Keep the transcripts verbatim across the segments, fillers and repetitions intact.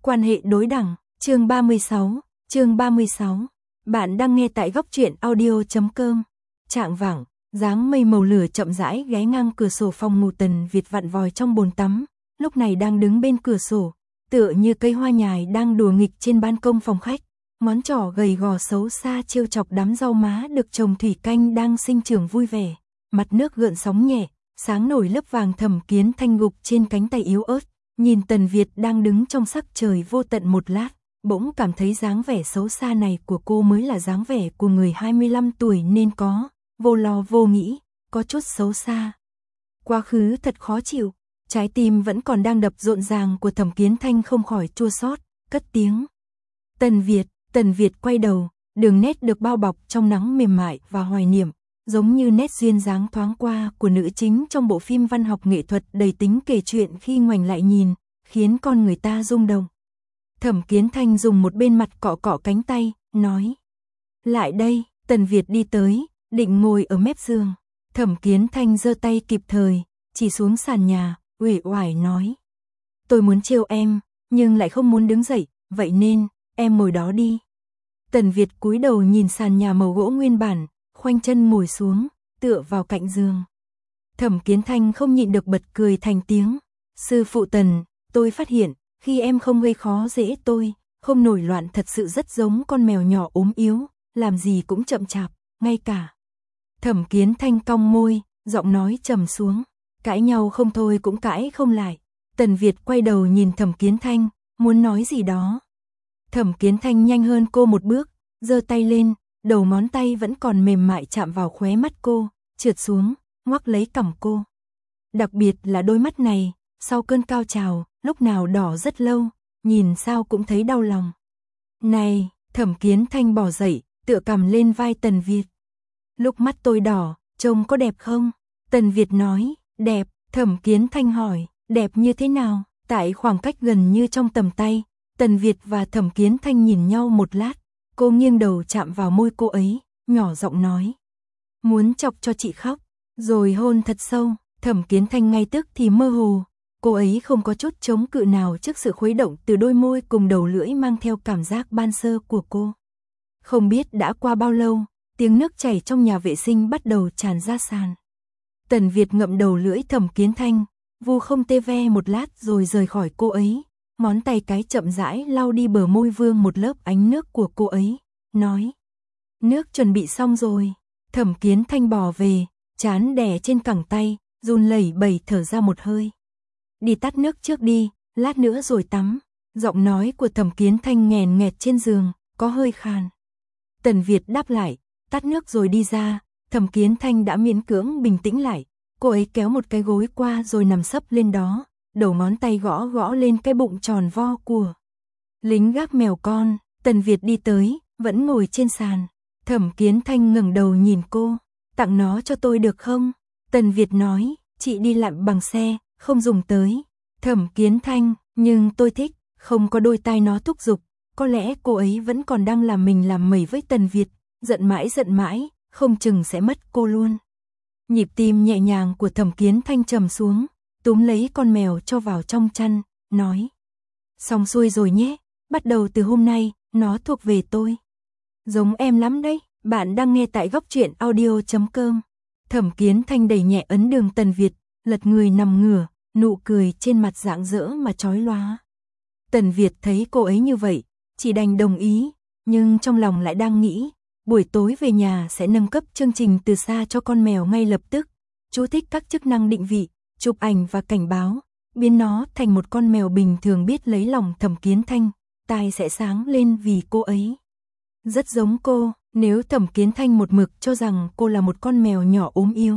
Quan hệ đối đẳng, chương ba mươi sáu, chương ba mươi sáu. Bạn đang nghe tại góc truyện audio chấm com. Trạng vạng, dáng mây màu lửa chậm rãi ghé ngang cửa sổ phòng ngủ Tần Việt vặn vòi trong bồn tắm, lúc này đang đứng bên cửa sổ, tựa như cây hoa nhài đang đùa nghịch trên ban công phòng khách. Ngón trỏ gầy gò xấu xa trêu chọc đám rau má được trồng thủy canh đang sinh trưởng vui vẻ. Mặt nước gợn sóng nhẹ, sáng nổi lớp vàng Thẩm Kiến Thanh gục trên cánh tay yếu ớt, nhìn Tần Việt đang đứng trong sắc trời vô tận một lát, bỗng cảm thấy dáng vẻ xấu xa này của cô mới là dáng vẻ của người hai mươi lăm tuổi nên có, vô lo vô nghĩ, có chút xấu xa. Quá khứ thật khó chịu, trái tim vẫn còn đang đập rộn ràng của Thẩm Kiến Thanh không khỏi chua xót, cất tiếng. Tần Việt, Tần Việt quay đầu, đường nét được bao bọc trong nắng mềm mại và hoài niệm, giống như nét duyên dáng thoáng qua của nữ chính trong bộ phim văn học nghệ thuật đầy tính kể chuyện khi ngoảnh lại nhìn, khiến con người ta rung động. Thẩm Kiến Thanh dùng một bên mặt cọ cọ cánh tay, nói. Lại đây, Tần Việt đi tới, định ngồi ở mép giường. Thẩm Kiến Thanh giơ tay kịp thời, chỉ xuống sàn nhà, uể oải nói. Tôi muốn trêu em, nhưng lại không muốn đứng dậy, vậy nên, em ngồi đó đi. Tần Việt cúi đầu nhìn sàn nhà màu gỗ nguyên bản, khoanh chân ngồi xuống, tựa vào cạnh giường. Thẩm Kiến Thanh không nhịn được bật cười thành tiếng. Sư phụ Tần, tôi phát hiện, khi em không gây khó dễ tôi, không nổi loạn thật sự rất giống con mèo nhỏ ốm yếu, làm gì cũng chậm chạp, ngay cả. Thẩm Kiến Thanh cong môi, giọng nói trầm xuống, cãi nhau không thôi cũng cãi không lại. Tần Việt quay đầu nhìn Thẩm Kiến Thanh, muốn nói gì đó. Thẩm Kiến Thanh nhanh hơn cô một bước, giơ tay lên, đầu ngón tay vẫn còn mềm mại chạm vào khóe mắt cô, trượt xuống, ngoắc lấy cằm cô. Đặc biệt là đôi mắt này, sau cơn cao trào, lúc nào đỏ rất lâu, nhìn sao cũng thấy đau lòng. Này, Thẩm Kiến Thanh bò dậy, tựa cằm lên vai Tần Việt. Lúc mắt tôi đỏ, trông có đẹp không? Tần Việt nói, đẹp. Thẩm Kiến Thanh hỏi, đẹp như thế nào? Tại khoảng cách gần như trong tầm tay, Tần Việt và Thẩm Kiến Thanh nhìn nhau một lát, cô nghiêng đầu chạm vào môi cô ấy, nhỏ giọng nói. Muốn chọc cho chị khóc, rồi hôn thật sâu. Thẩm Kiến Thanh ngay tức thì mơ hồ, cô ấy không có chút chống cự nào trước sự khuấy động từ đôi môi cùng đầu lưỡi mang theo cảm giác ban sơ của cô. Không biết đã qua bao lâu, tiếng nước chảy trong nhà vệ sinh bắt đầu tràn ra sàn. Tần Việt ngậm đầu lưỡi Thẩm Kiến Thanh, vu không tê ve một lát rồi rời khỏi cô ấy, ngón tay cái chậm rãi lau đi bờ môi vương một lớp ánh nước của cô ấy, nói. Nước chuẩn bị xong rồi. Thẩm Kiến Thanh bò về, trán đè trên cẳng tay, run lẩy bẩy thở ra một hơi. Đi tắt nước trước đi, lát nữa rồi tắm. Giọng nói của Thẩm Kiến Thanh nghèn nghẹt trên giường, có hơi khàn. Tần Việt đáp lại, tắt nước rồi đi ra. Thẩm Kiến Thanh đã miễn cưỡng bình tĩnh lại, cô ấy kéo một cái gối qua rồi nằm sấp lên đó, đầu ngón tay gõ gõ lên cái bụng tròn vo của lính gác mèo con. Tần Việt đi tới, vẫn ngồi trên sàn. Thẩm Kiến Thanh ngẩng đầu nhìn cô, tặng nó cho tôi được không? Tần Việt nói, chị đi lặn bằng xe, không dùng tới. Thẩm Kiến Thanh, nhưng tôi thích, không có đôi tai nó thúc giục. Có lẽ cô ấy vẫn còn đang làm mình làm mẩy với Tần Việt, giận mãi giận mãi, không chừng sẽ mất cô luôn. Nhịp tim nhẹ nhàng của Thẩm Kiến Thanh trầm xuống, túm lấy con mèo cho vào trong chăn, nói. Xong xuôi rồi nhé, bắt đầu từ hôm nay, nó thuộc về tôi. Giống em lắm đấy, bạn đang nghe tại góc truyện audio chấm com. Thẩm Kiến Thanh đẩy nhẹ ấn đường Tần Việt, lật người nằm ngửa, nụ cười trên mặt rạng rỡ mà chói lóa. Tần Việt thấy cô ấy như vậy, chỉ đành đồng ý, nhưng trong lòng lại đang nghĩ, buổi tối về nhà sẽ nâng cấp chương trình từ xa cho con mèo ngay lập tức, chú thích các chức năng định vị, chụp ảnh và cảnh báo, biến nó thành một con mèo bình thường biết lấy lòng Thẩm Kiến Thanh, tai sẽ sáng lên vì cô ấy. Rất giống cô, nếu Thẩm Kiến Thanh một mực cho rằng cô là một con mèo nhỏ ốm yếu.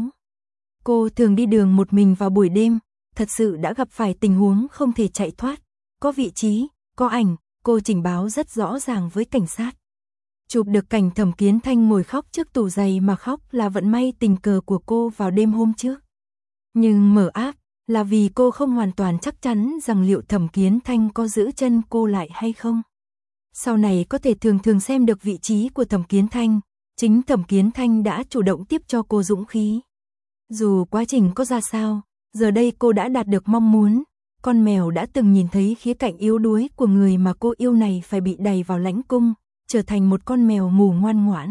Cô thường đi đường một mình vào buổi đêm, thật sự đã gặp phải tình huống không thể chạy thoát. Có vị trí, có ảnh, cô trình báo rất rõ ràng với cảnh sát. Chụp được cảnh Thẩm Kiến Thanh ngồi khóc trước tủ giày mà khóc là vận may tình cờ của cô vào đêm hôm trước. Nhưng mở áp là vì cô không hoàn toàn chắc chắn rằng liệu Thẩm Kiến Thanh có giữ chân cô lại hay không. Sau này có thể thường thường xem được vị trí của Thẩm Kiến Thanh, chính Thẩm Kiến Thanh đã chủ động tiếp cho cô dũng khí. Dù quá trình có ra sao, giờ đây cô đã đạt được mong muốn, con mèo đã từng nhìn thấy khía cạnh yếu đuối của người mà cô yêu này phải bị đày vào lãnh cung, trở thành một con mèo mù ngoan ngoãn.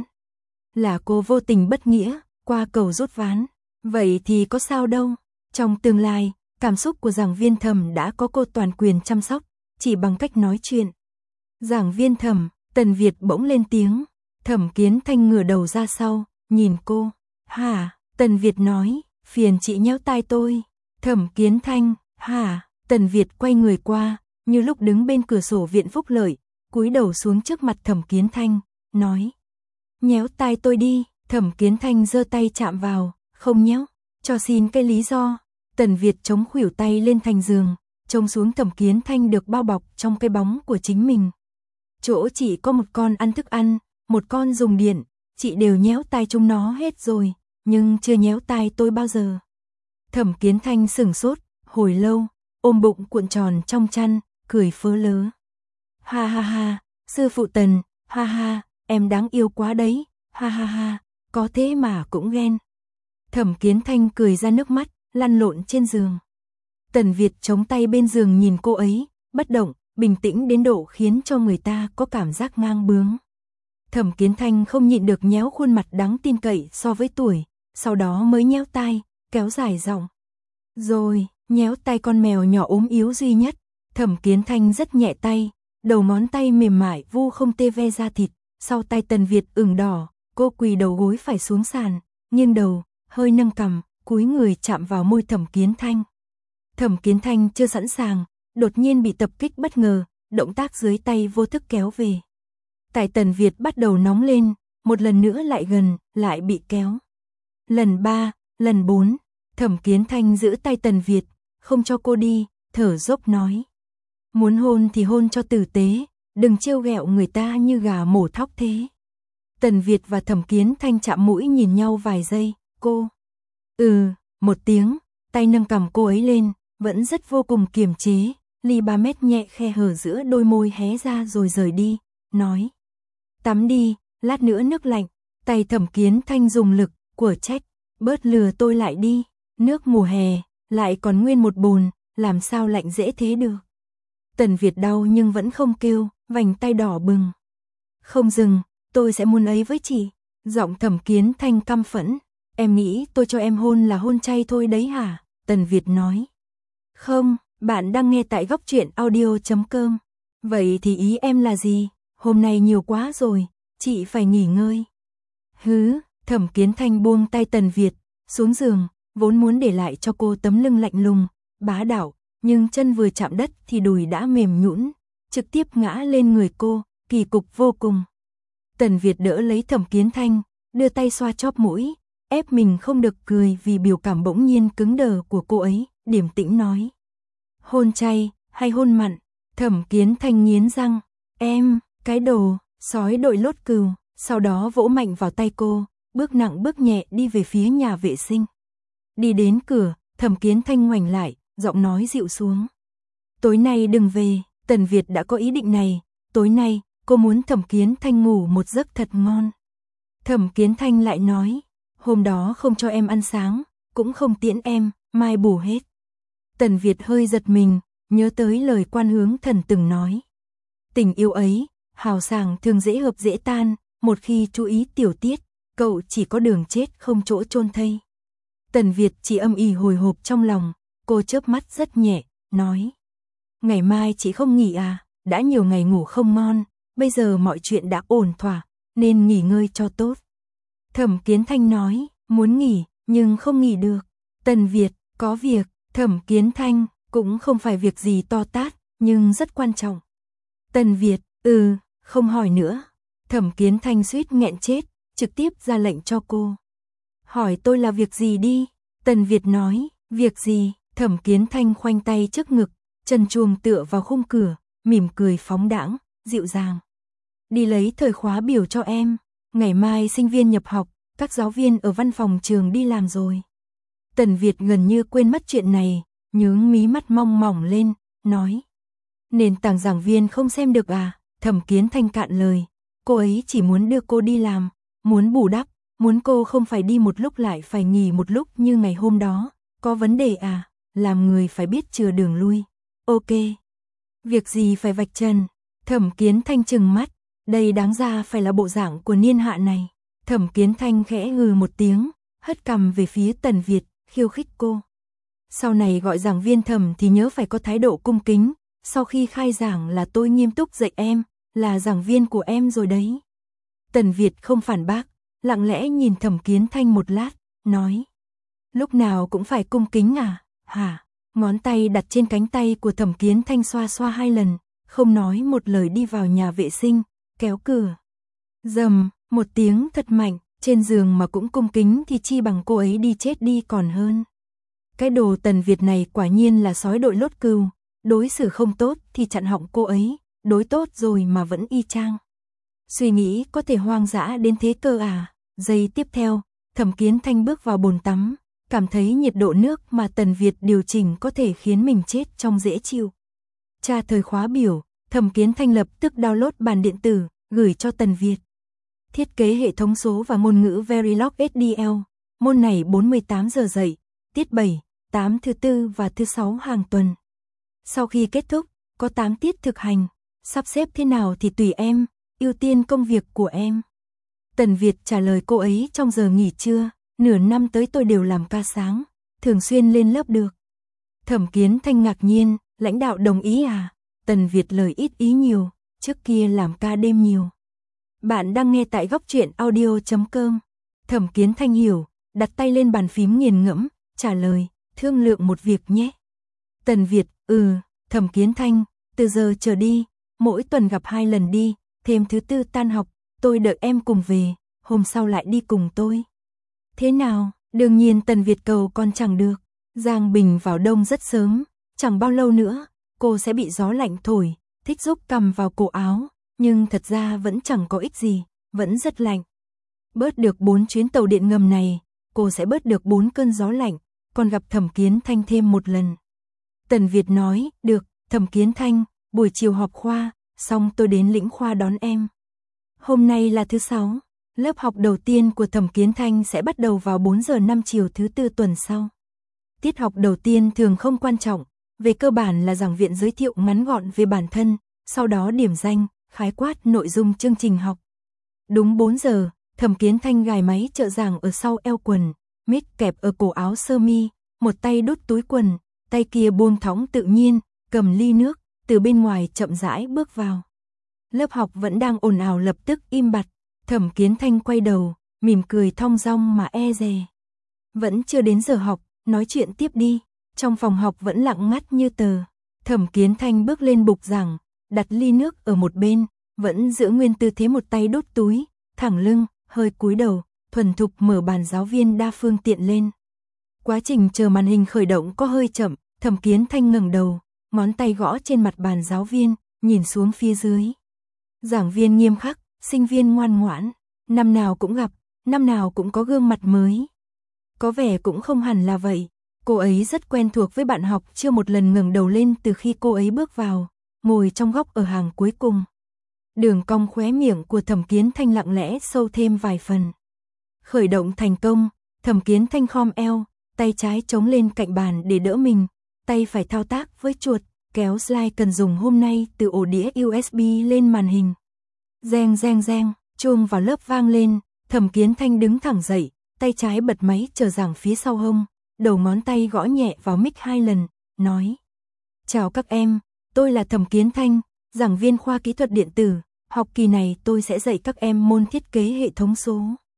Là cô vô tình bất nghĩa, qua cầu rút ván. Vậy thì có sao đâu. Trong tương lai, cảm xúc của Giảng Viên Thẩm đã có cô toàn quyền chăm sóc, chỉ bằng cách nói chuyện. Giảng Viên Thẩm, Tần Việt bỗng lên tiếng. Thẩm Kiến Thanh ngửa đầu ra sau, nhìn cô. Hả? Tần Việt nói, phiền chị nhéo tai tôi. Thẩm Kiến Thanh, hả? Tần Việt quay người qua, như lúc đứng bên cửa sổ viện phúc lợi, cúi đầu xuống trước mặt Thẩm Kiến Thanh, nói. Nhéo tai tôi đi. Thẩm Kiến Thanh giơ tay chạm vào, không nhéo, cho xin cái lý do. Tần Việt chống khuỷu tay lên thành giường, trông xuống Thẩm Kiến Thanh được bao bọc trong cái bóng của chính mình. Chỗ chỉ có một con ăn thức ăn, một con dùng điện, chị đều nhéo tai chúng nó hết rồi, nhưng chưa nhéo tai tôi bao giờ. Thẩm Kiến Thanh sửng sốt, hồi lâu, ôm bụng cuộn tròn trong chăn, cười phớ lớ. Ha ha ha, sư phụ Tần, ha ha, em đáng yêu quá đấy, ha ha ha, có thế mà cũng ghen. Thẩm Kiến Thanh cười ra nước mắt, lăn lộn trên giường. Tần Việt chống tay bên giường nhìn cô ấy, bất động, bình tĩnh đến độ khiến cho người ta có cảm giác ngang bướng. Thẩm Kiến Thanh không nhịn được nhéo khuôn mặt đáng tin cậy so với tuổi, sau đó mới nhéo tai, kéo dài giọng. Rồi, nhéo tay con mèo nhỏ ốm yếu duy nhất. Thẩm Kiến Thanh rất nhẹ tay, đầu ngón tay mềm mại vu không tê ve da thịt, sau tay Tần Việt ửng đỏ, cô quỳ đầu gối phải xuống sàn, nghiêng đầu, hơi nâng cằm, cúi người chạm vào môi Thẩm Kiến Thanh. Thẩm Kiến Thanh chưa sẵn sàng, đột nhiên bị tập kích bất ngờ, động tác dưới tay vô thức kéo về. Tại Tần Việt bắt đầu nóng lên, một lần nữa lại gần, lại bị kéo. Lần ba, lần bốn, Thẩm Kiến Thanh giữ tay Tần Việt, không cho cô đi, thở dốc nói. Muốn hôn thì hôn cho tử tế, đừng trêu ghẹo người ta như gà mổ thóc thế. Tần Việt và Thẩm Kiến Thanh chạm mũi nhìn nhau vài giây, cô. Ừ, một tiếng, tay nâng cằm cô ấy lên, vẫn rất vô cùng kiềm chế, ly ba mét nhẹ khe hở giữa đôi môi hé ra rồi rời đi, nói. Tắm đi, lát nữa nước lạnh. Tay Thẩm Kiến Thanh dùng lực, của trách, bớt lừa tôi lại đi, nước mùa hè, lại còn nguyên một bồn, làm sao lạnh dễ thế được. Tần Việt đau nhưng vẫn không kêu, vành tay đỏ bừng. Không dừng, tôi sẽ muốn ấy với chị. Giọng Thẩm Kiến Thanh căm phẫn. Em nghĩ tôi cho em hôn là hôn chay thôi đấy hả? Tần Việt nói. Không, bạn đang nghe tại góc truyện audio chấm com. Vậy thì ý em là gì? Hôm nay nhiều quá rồi, chị phải nghỉ ngơi. Hứ, Thẩm Kiến Thanh buông tay Tần Việt, xuống giường, vốn muốn để lại cho cô tấm lưng lạnh lùng, bá đạo, nhưng chân vừa chạm đất thì đùi đã mềm nhũn, trực tiếp ngã lên người cô, kỳ cục vô cùng. Tần Việt đỡ lấy Thẩm Kiến Thanh, đưa tay xoa chóp mũi, ép mình không được cười vì biểu cảm bỗng nhiên cứng đờ của cô ấy, điềm tĩnh nói. Hôn chay, hay hôn mặn? Thẩm Kiến Thanh nghiến răng, em, cái đồ, sói đội lốt cừu, sau đó vỗ mạnh vào tay cô, bước nặng bước nhẹ đi về phía nhà vệ sinh. Đi đến cửa, Thẩm Kiến Thanh ngoảnh lại, giọng nói dịu xuống. Tối nay đừng về, Tần Việt đã có ý định này, tối nay, cô muốn Thẩm Kiến Thanh ngủ một giấc thật ngon. Thẩm Kiến Thanh lại nói, hôm đó không cho em ăn sáng, cũng không tiễn em, mai bù hết. Tần Việt hơi giật mình, nhớ tới lời Quan Hướng Thần từng nói. Tình yêu ấy, hào sảng thường dễ hợp dễ tan, một khi chú ý tiểu tiết, cậu chỉ có đường chết không chỗ chôn thây. Tần Việt chỉ âm ỉ hồi hộp trong lòng, cô chớp mắt rất nhẹ, nói. Ngày mai chị không nghỉ à, đã nhiều ngày ngủ không ngon, bây giờ mọi chuyện đã ổn thỏa, nên nghỉ ngơi cho tốt. Thẩm Kiến Thanh nói, muốn nghỉ, nhưng không nghỉ được. Tần Việt, có việc. Thẩm Kiến Thanh, cũng không phải việc gì to tát, nhưng rất quan trọng. Tần Việt, ừ, không hỏi nữa. Thẩm Kiến Thanh suýt nghẹn chết, trực tiếp ra lệnh cho cô. Hỏi tôi là việc gì đi. Tần Việt nói, việc gì? Thẩm Kiến Thanh khoanh tay trước ngực, chân chuồng tựa vào khung cửa, mỉm cười phóng đãng, dịu dàng. Đi lấy thời khóa biểu cho em. Ngày mai sinh viên nhập học, các giáo viên ở văn phòng trường đi làm rồi. Tần Việt gần như quên mất chuyện này, nhướng mí mắt mong mỏng lên, nói. Nền tảng giảng viên không xem được à? Thẩm Kiến Thanh cạn lời. Cô ấy chỉ muốn đưa cô đi làm, muốn bù đắp, muốn cô không phải đi một lúc lại phải nghỉ một lúc như ngày hôm đó. Có vấn đề à? Làm người phải biết chừa đường lui. ok. Việc gì phải vạch trần? Thẩm Kiến Thanh trừng mắt, đây đáng ra phải là bộ dạng của niên hạ này. Thẩm Kiến Thanh khẽ hừ một tiếng, hất cằm về phía Tần Việt, khiêu khích cô. Sau này gọi giảng viên Thẩm thì nhớ phải có thái độ cung kính, sau khi khai giảng là tôi nghiêm túc dạy em, là giảng viên của em rồi đấy. Tần Việt không phản bác, lặng lẽ nhìn Thẩm Kiến Thanh một lát, nói. Lúc nào cũng phải cung kính à, hả? Ngón tay đặt trên cánh tay của Thẩm Kiến Thanh xoa xoa hai lần, không nói một lời đi vào nhà vệ sinh, kéo cửa. Dầm, một tiếng thật mạnh, trên giường mà cũng cung kính thì chi bằng cô ấy đi chết đi còn hơn. Cái đồ Tần Việt này quả nhiên là sói đội lốt cừu, đối xử không tốt thì chặn họng cô ấy, đối tốt rồi mà vẫn y chang. Suy nghĩ có thể hoang dã đến thế cơ à? Giây tiếp theo, Thẩm Kiến Thanh bước vào bồn tắm, cảm thấy nhiệt độ nước mà Tần Việt điều chỉnh có thể khiến mình chết trong dễ chịu. Tra thời khóa biểu, Thẩm Kiến Thanh lập tức download bản điện tử, gửi cho Tần Việt. Thiết kế hệ thống số và ngôn ngữ Verilog ét đê lờ, môn này bốn mươi tám giờ dạy, tiết bảy, tám thứ tư và thứ sáu hàng tuần. Sau khi kết thúc, có tám tiết thực hành, sắp xếp thế nào thì tùy em, ưu tiên công việc của em. Tần Việt trả lời cô ấy trong giờ nghỉ trưa, nửa năm tới tôi đều làm ca sáng, thường xuyên lên lớp được. Thẩm Kiến Thanh ngạc nhiên, lãnh đạo đồng ý à? Tần Việt lời ít ý nhiều, trước kia làm ca đêm nhiều. Bạn đang nghe tại góc truyện audio chấm com. Thẩm Kiến Thanh hiểu, đặt tay lên bàn phím nghiền ngẫm, trả lời, thương lượng một việc nhé. Tần Việt, ừ, Thẩm Kiến Thanh, từ giờ trở đi, mỗi tuần gặp hai lần đi, thêm thứ tư tan học, tôi đợi em cùng về, hôm sau lại đi cùng tôi. Thế nào, đương nhiên Tần Việt cầu còn chẳng được. Giang Bình vào đông rất sớm, chẳng bao lâu nữa, cô sẽ bị gió lạnh thổi, thích rúc cầm vào cổ áo, nhưng thật ra vẫn chẳng có ích gì, vẫn rất lạnh. Bớt được bốn chuyến tàu điện ngầm này, cô sẽ bớt được bốn cơn gió lạnh, còn gặp Thẩm Kiến Thanh thêm một lần. Tần Việt nói, được, Thẩm Kiến Thanh, buổi chiều họp khoa, xong tôi đến lĩnh khoa đón em. Hôm nay là thứ sáu, lớp học đầu tiên của Thẩm Kiến Thanh sẽ bắt đầu vào bốn giờ năm chiều thứ tư tuần sau. Tiết học đầu tiên thường không quan trọng, về cơ bản là giảng viện giới thiệu ngắn gọn về bản thân, sau đó điểm danh, khái quát nội dung chương trình học. Đúng bốn giờ, Thẩm Kiến Thanh gài máy trợ giảng ở sau eo quần, mic kẹp ở cổ áo sơ mi, một tay đút túi quần, tay kia buông thõng tự nhiên, cầm ly nước, từ bên ngoài chậm rãi bước vào. Lớp học vẫn đang ồn ào lập tức im bặt, Thẩm Kiến Thanh quay đầu, mỉm cười thong dong mà e dè. Vẫn chưa đến giờ học, nói chuyện tiếp đi. Trong phòng học vẫn lặng ngắt như tờ. Thẩm Kiến Thanh bước lên bục giảng, đặt ly nước ở một bên, vẫn giữ nguyên tư thế một tay đút túi, thẳng lưng, hơi cúi đầu, thuần thục mở bàn giáo viên đa phương tiện lên. Quá trình chờ màn hình khởi động có hơi chậm, Thẩm Kiến Thanh ngẩng đầu, ngón tay gõ trên mặt bàn giáo viên, nhìn xuống phía dưới. Giảng viên nghiêm khắc, sinh viên ngoan ngoãn, năm nào cũng gặp, năm nào cũng có gương mặt mới. Có vẻ cũng không hẳn là vậy, cô ấy rất quen thuộc với bạn học, chưa một lần ngẩng đầu lên từ khi cô ấy bước vào, ngồi trong góc ở hàng cuối cùng. Đường cong khóe miệng của Thẩm Kiến Thanh lặng lẽ sâu thêm vài phần. Khởi động thành công, Thẩm Kiến Thanh khom eo, tay trái chống lên cạnh bàn để đỡ mình, tay phải thao tác với chuột, kéo slide cần dùng hôm nay từ ổ đĩa u ét bê lên màn hình. Reng reng reng, chuông vào lớp vang lên, Thẩm Kiến Thanh đứng thẳng dậy, tay trái bật máy chờ giảng phía sau hông, đầu ngón tay gõ nhẹ vào mic hai lần, nói: "Chào các em, tôi là Thẩm Kiến Thanh, giảng viên khoa kỹ thuật điện tử, học kỳ này tôi sẽ dạy các em môn thiết kế hệ thống số.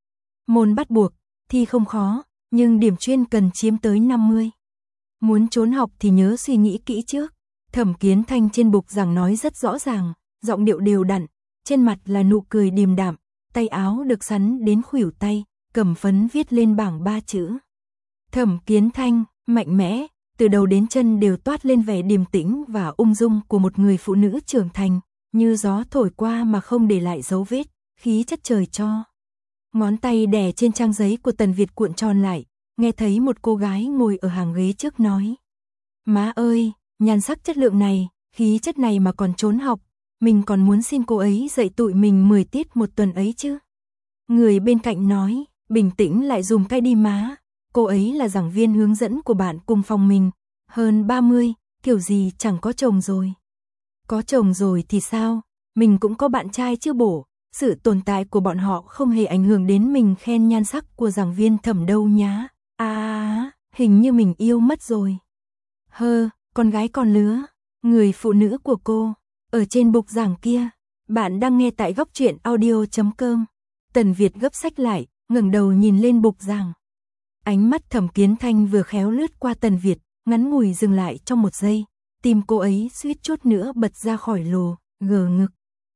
Môn bắt buộc, thi không khó, nhưng điểm chuyên cần chiếm tới năm mươi. Muốn trốn học thì nhớ suy nghĩ kỹ trước." Thẩm Kiến Thanh trên bục giảng nói rất rõ ràng, giọng điệu đều đặn, trên mặt là nụ cười điềm đạm, tay áo được sắn đến khuỷu tay, cầm phấn viết lên bảng ba chữ. Thẩm Kiến Thanh, mạnh mẽ, từ đầu đến chân đều toát lên vẻ điềm tĩnh và ung dung của một người phụ nữ trưởng thành, như gió thổi qua mà không để lại dấu vết, khí chất trời cho. Ngón tay đè trên trang giấy của Tần Việt cuộn tròn lại, nghe thấy một cô gái ngồi ở hàng ghế trước nói: "Má ơi, nhan sắc chất lượng này, khí chất này mà còn trốn học, mình còn muốn xin cô ấy dạy tụi mình mười tiết một tuần ấy chứ." Người bên cạnh nói: "Bình tĩnh lại dùm cái đi má, cô ấy là giảng viên hướng dẫn của bạn cùng phòng mình, hơn ba mươi, kiểu gì chẳng có chồng rồi. Có chồng rồi thì sao, mình cũng có bạn trai chứ bổ, sự tồn tại của bọn họ không hề ảnh hưởng đến mình khen nhan sắc của giảng viên Thẩm đâu nhá. À, hình như mình yêu mất rồi. Hơ, con gái con lứa, người phụ nữ của cô, ở trên bục giảng kia. Bạn đang nghe tại góc truyện audio chấm com. Tần Việt gấp sách lại, ngẩng đầu nhìn lên bục giảng. Ánh mắt Thẩm Kiến Thanh vừa khéo lướt qua Tần Việt, ngắn ngủi dừng lại trong một giây, tim cô ấy suýt chút nữa bật ra khỏi lồ, gờ ngực.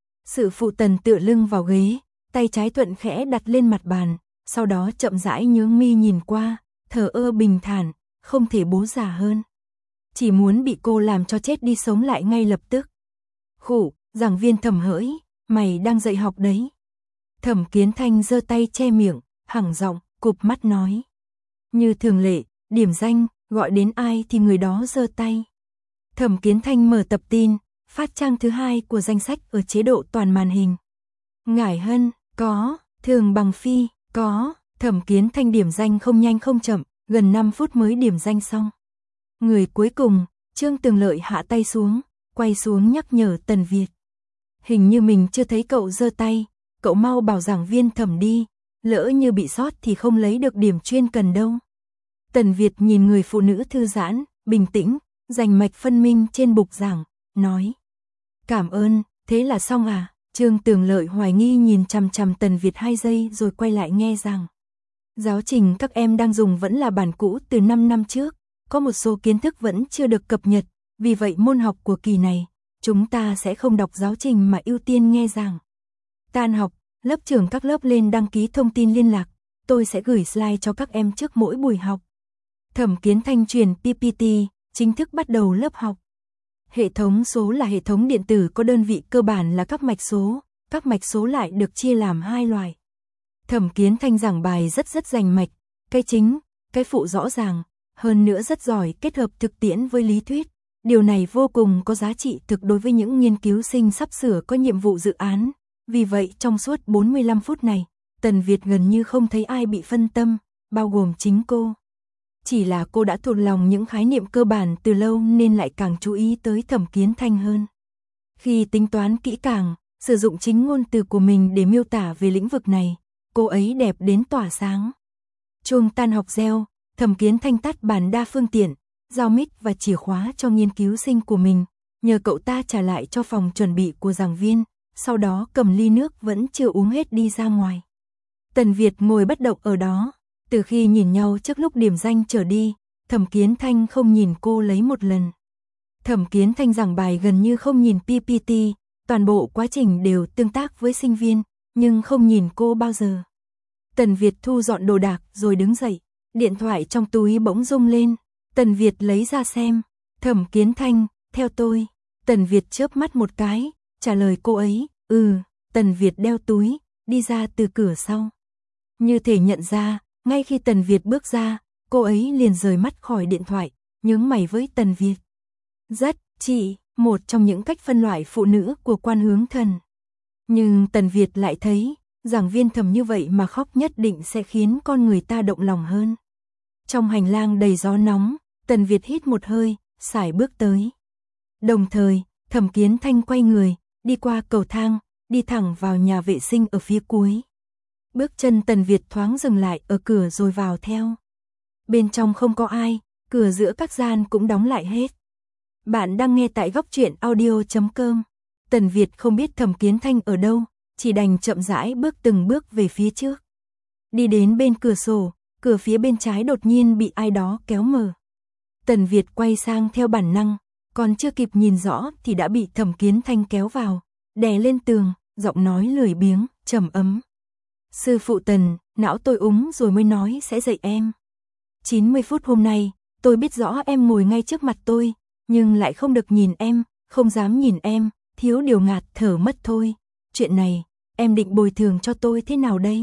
Sự phụ Tần tựa lưng vào ghế, tay trái thuận khẽ đặt lên mặt bàn, sau đó chậm rãi nhướng mi nhìn qua, thờ ơ bình thản, không thể bố già hơn. Chỉ muốn bị cô làm cho chết đi sống lại ngay lập tức. Khụ, giảng viên Thẩm hỡi, mày đang dạy học đấy. Thẩm Kiến Thanh giơ tay che miệng, hẳng giọng, cụp mắt nói. Như thường lệ, điểm danh, gọi đến ai thì người đó giơ tay. Thẩm Kiến Thanh mở tập tin, phát trang thứ hai của danh sách ở chế độ toàn màn hình. Ngải Hân, có, Thường Bằng Phi, có, Thẩm Kiến Thanh điểm danh không nhanh không chậm, gần năm phút mới điểm danh xong. Người cuối cùng, Trương Tường Lợi hạ tay xuống, quay xuống nhắc nhở Tần Việt. Hình như mình chưa thấy cậu giơ tay, cậu mau bảo giảng viên Thẩm đi, lỡ như bị sót thì không lấy được điểm chuyên cần đâu. Tần Việt nhìn người phụ nữ thư giãn, bình tĩnh, rành mạch phân minh trên bục giảng, nói. Cảm ơn, thế là xong à? Trương Tường Lợi hoài nghi nhìn chằm chằm Tần Việt hai giây rồi quay lại nghe rằng. Giáo trình các em đang dùng vẫn là bản cũ từ năm năm trước, có một số kiến thức vẫn chưa được cập nhật, vì vậy môn học của kỳ này, chúng ta sẽ không đọc giáo trình mà ưu tiên nghe giảng. Tan học, lớp trưởng các lớp lên đăng ký thông tin liên lạc, tôi sẽ gửi slide cho các em trước mỗi buổi học. Thẩm Kiến Thanh truyền pê pê tê, chính thức bắt đầu lớp học. Hệ thống số là hệ thống điện tử có đơn vị cơ bản là các mạch số, các mạch số lại được chia làm hai loại. Thẩm Kiến Thanh giảng bài rất rất rành mạch, cái chính, cái phụ rõ ràng, hơn nữa rất giỏi kết hợp thực tiễn với lý thuyết. Điều này vô cùng có giá trị thực đối với những nghiên cứu sinh sắp sửa có nhiệm vụ dự án. Vì vậy trong suốt bốn mươi lăm phút này, Tần Việt gần như không thấy ai bị phân tâm, bao gồm chính cô. Chỉ là cô đã thuộc lòng những khái niệm cơ bản từ lâu nên lại càng chú ý tới Thẩm Kiến Thanh hơn. Khi tính toán kỹ càng, sử dụng chính ngôn từ của mình để miêu tả về lĩnh vực này, cô ấy đẹp đến tỏa sáng. Chuông tan học reo, Thẩm Kiến Thanh tắt bàn đa phương tiện, giao mic và chìa khóa cho nghiên cứu sinh của mình, nhờ cậu ta trả lại cho phòng chuẩn bị của giảng viên, sau đó cầm ly nước vẫn chưa uống hết đi ra ngoài. Tần Việt ngồi bất động ở đó, từ khi nhìn nhau trước lúc điểm danh trở đi, Thẩm Kiến Thanh không nhìn cô lấy một lần. Thẩm Kiến Thanh giảng bài gần như không nhìn pê pê tê, toàn bộ quá trình đều tương tác với sinh viên, nhưng không nhìn cô bao giờ. Tần Việt thu dọn đồ đạc rồi đứng dậy, điện thoại trong túi bỗng rung lên, Tần Việt lấy ra xem, Thẩm Kiến Thanh, theo tôi. Tần Việt chớp mắt một cái, trả lời cô ấy, ừ, Tần Việt đeo túi, đi ra từ cửa sau. Như thể nhận ra, ngay khi Tần Việt bước ra, cô ấy liền rời mắt khỏi điện thoại, nhướng mày với Tần Việt. Rất, chị, một trong những cách phân loại phụ nữ của Quan Hướng Thần. Nhưng Tần Việt lại thấy, giảng viên Thẩm như vậy mà khóc nhất định sẽ khiến con người ta động lòng hơn. Trong hành lang đầy gió nóng, Tần Việt hít một hơi, sải bước tới. Đồng thời, Thẩm Kiến Thanh quay người, đi qua cầu thang, đi thẳng vào nhà vệ sinh ở phía cuối. Bước chân Tần Việt thoáng dừng lại ở cửa rồi vào theo. Bên trong không có ai, cửa giữa các gian cũng đóng lại hết. Bạn đang nghe tại góc truyện audio chấm com. Tần Việt không biết Thẩm Kiến Thanh ở đâu, chỉ đành chậm rãi bước từng bước về phía trước. Đi đến bên cửa sổ, cửa phía bên trái đột nhiên bị ai đó kéo mở. Tần Việt quay sang theo bản năng, còn chưa kịp nhìn rõ thì đã bị Thẩm Kiến Thanh kéo vào, đè lên tường, giọng nói lười biếng, trầm ấm. Sư phụ Tần, não tôi úng rồi mới nói sẽ dạy em. chín mươi phút hôm nay, tôi biết rõ em ngồi ngay trước mặt tôi, nhưng lại không được nhìn em, không dám nhìn em, thiếu điều ngạt thở mất thôi. Chuyện này, em định bồi thường cho tôi thế nào đây?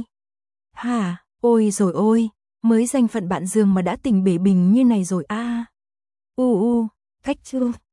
Hả, ôi rồi ôi, mới danh phận bạn giường mà đã tình bể bình như này rồi a. À. U u, cách chưa?